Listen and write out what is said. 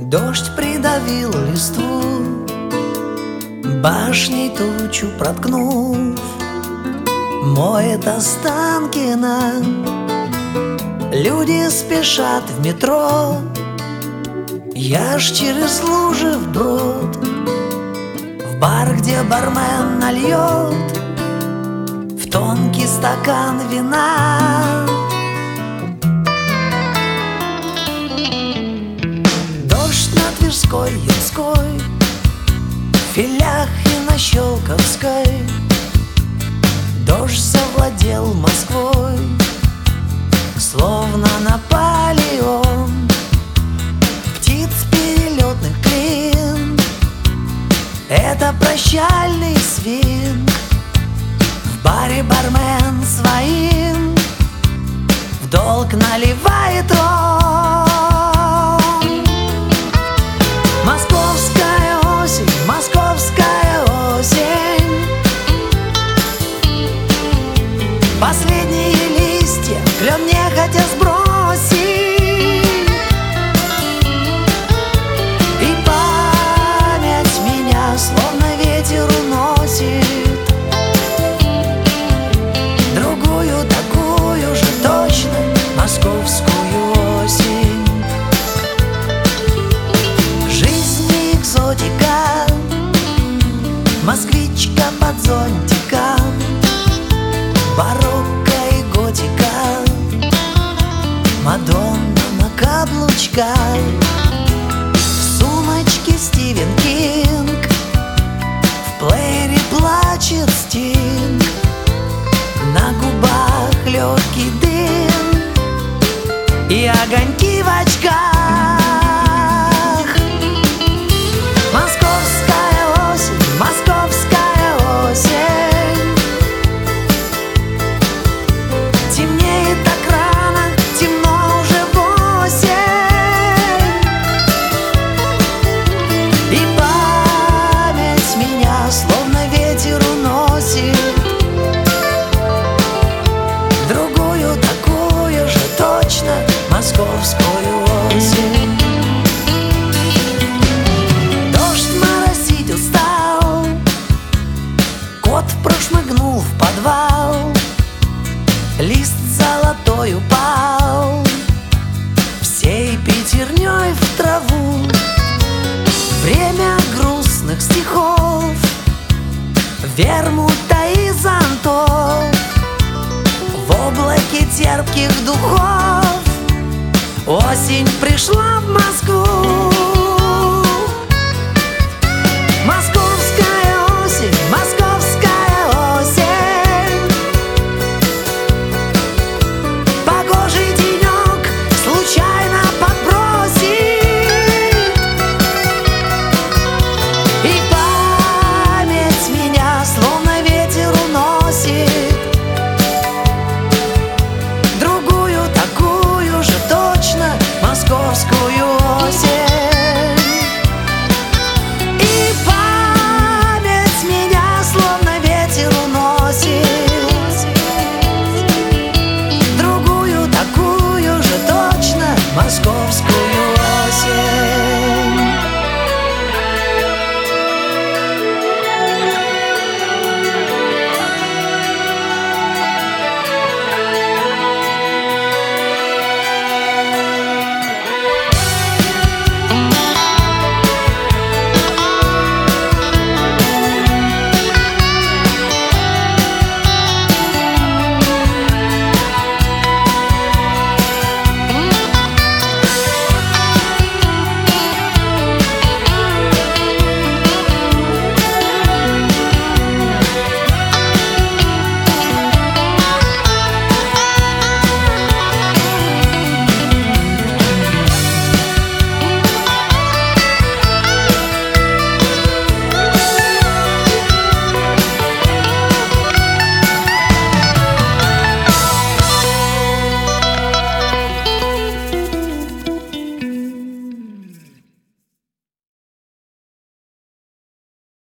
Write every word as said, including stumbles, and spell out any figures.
Дождь придавил листву, башней тучу проткнув, моет Останкино. Люди спешат в метро, я ж через лужи вброд, в бар, где бармен нальет в тонкий стакан вина. Дождь на Тверской, Ямской, Филях и на Щелковской. Дождь завладел Москвой, словно Наполеон. Птиц перелетных клин — это прощальный свинг. В баре бармен своим в долг наливает ром. Московская осень, московская осень, последние листья клен нехотя сбросить, и память меня словно ветер уносит. Другую такую же точно московскую осень. Жизнь не экзотика, москвичка под зонтиком, барокко и готика, Мадонна на каблучках, в сумочке Стивен Кинг, в плеере плачет Стинг, на губах легкий дым и огоньки в очках. Московская осень, московская осень, темнеет так рано, темно уже восемь, и память меня словно ветер уносит. Другую такую же точно московскую осень. Дождь моросить устал, кот прошмыгнул в подвал, лист золотой упал всей пятерней в траву. Время грустных стихов, вермута и зонтов, в облаке терпких духов осень пришла в Москву.